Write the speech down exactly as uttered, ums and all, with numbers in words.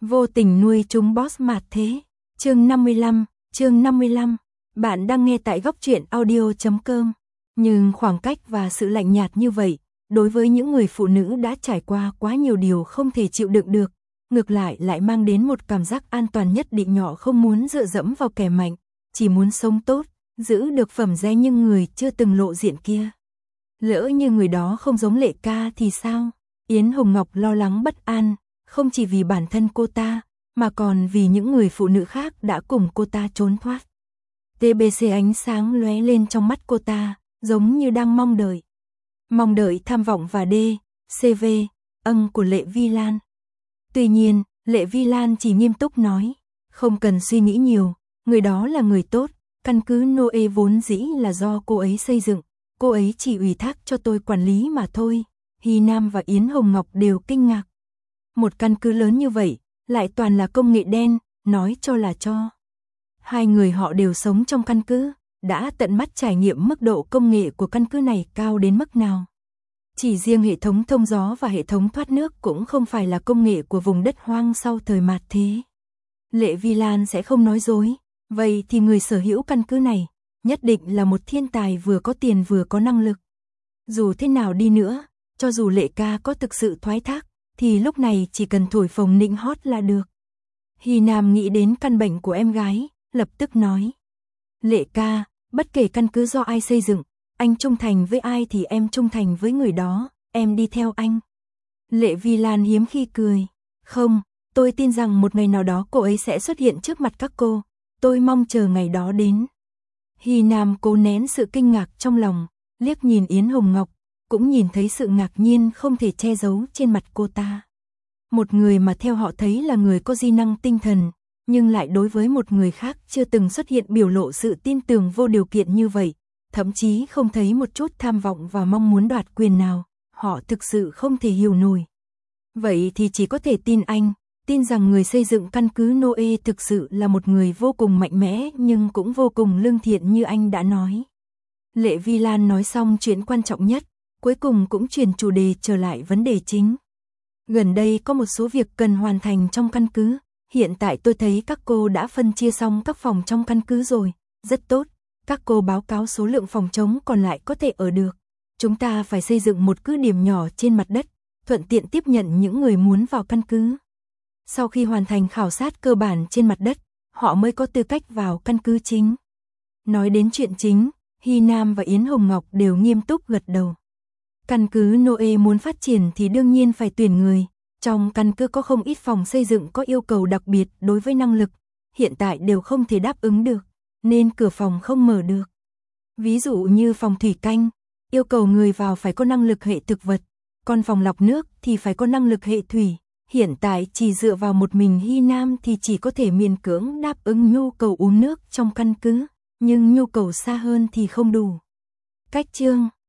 Vô tình nuôi chúng boss mạt thế. Chương năm mươi lăm, chương năm mươi lăm. Bạn đang nghe tại góc truyện audio chấm com. Nhưng khoảng cách và sự lạnh nhạt như vậy, đối với những người phụ nữ đã trải qua quá nhiều điều không thể chịu đựng được, ngược lại lại mang đến một cảm giác an toàn nhất định, nhỏ không muốn dựa dẫm vào kẻ mạnh, chỉ muốn sống tốt, giữ được phẩm giá nhưng người chưa từng lộ diện kia. Lỡ như người đó không giống Lệ Ca thì sao? Yến Hồng Ngọc lo lắng bất an, không chỉ vì bản thân cô ta, mà còn vì những người phụ nữ khác đã cùng cô ta trốn thoát. tê bê xê ánh sáng lóe lên trong mắt cô ta, giống như đang mong đợi. Mong đợi tham vọng và D, xê vê, ân của Lệ Vi Lan. Tuy nhiên, Lệ Vi Lan chỉ nghiêm túc nói, không cần suy nghĩ nhiều, người đó là người tốt, căn cứ Noe vốn dĩ là do cô ấy xây dựng, cô ấy chỉ ủy thác cho tôi quản lý mà thôi. Hy Nam và Yến Hồng Ngọc đều kinh ngạc. Một căn cứ lớn như vậy, lại toàn là công nghệ đen, nói cho là cho. Hai người họ đều sống trong căn cứ, đã tận mắt trải nghiệm mức độ công nghệ của căn cứ này cao đến mức nào. Chỉ riêng hệ thống thông gió và hệ thống thoát nước cũng không phải là công nghệ của vùng đất hoang sau thời mạt thế. Lệ Vi Lan sẽ không nói dối, vậy thì người sở hữu căn cứ này, nhất định là một thiên tài vừa có tiền vừa có năng lực. Dù thế nào đi nữa, cho dù Lệ Ca có thực sự thoái thác, thì lúc này chỉ cần thổi phồng nịnh hót là được. Hy Nam nghĩ đến căn bệnh của em gái, lập tức nói. Lệ Ca, bất kể căn cứ do ai xây dựng, anh trung thành với ai thì em trung thành với người đó, em đi theo anh. Lệ Vi Lan hiếm khi cười. Không, tôi tin rằng một ngày nào đó cô ấy sẽ xuất hiện trước mặt các cô, tôi mong chờ ngày đó đến. Hy Nam cố nén sự kinh ngạc trong lòng, liếc nhìn Yến Hồng Ngọc, cũng nhìn thấy sự ngạc nhiên không thể che giấu trên mặt cô ta. Một người mà theo họ thấy là người có di năng tinh thần, nhưng lại đối với một người khác chưa từng xuất hiện biểu lộ sự tin tưởng vô điều kiện như vậy, thậm chí không thấy một chút tham vọng và mong muốn đoạt quyền nào, họ thực sự không thể hiểu nổi. Vậy thì chỉ có thể tin anh, tin rằng người xây dựng căn cứ Noe thực sự là một người vô cùng mạnh mẽ nhưng cũng vô cùng lương thiện như anh đã nói. Lệ Vi Lan nói xong chuyện quan trọng nhất, cuối cùng cũng chuyển chủ đề trở lại vấn đề chính. Gần đây có một số việc cần hoàn thành trong căn cứ, hiện tại tôi thấy các cô đã phân chia xong các phòng trong căn cứ rồi, rất tốt, các cô báo cáo số lượng phòng trống còn lại có thể ở được. Chúng ta phải xây dựng một cứ điểm nhỏ trên mặt đất, thuận tiện tiếp nhận những người muốn vào căn cứ. Sau khi hoàn thành khảo sát cơ bản trên mặt đất, họ mới có tư cách vào căn cứ chính. Nói đến chuyện chính, Hy Nam và Yến Hồng Ngọc đều nghiêm túc gật đầu. Căn cứ Noe muốn phát triển thì đương nhiên phải tuyển người, trong căn cứ có không ít phòng xây dựng có yêu cầu đặc biệt đối với năng lực, hiện tại đều không thể đáp ứng được, nên cửa phòng không mở được. Ví dụ như phòng thủy canh, yêu cầu người vào phải có năng lực hệ thực vật, còn phòng lọc nước thì phải có năng lực hệ thủy, hiện tại chỉ dựa vào một mình Hy Nam thì chỉ có thể miễn cưỡng đáp ứng nhu cầu uống nước trong căn cứ, nhưng nhu cầu xa hơn thì không đủ. Cách chương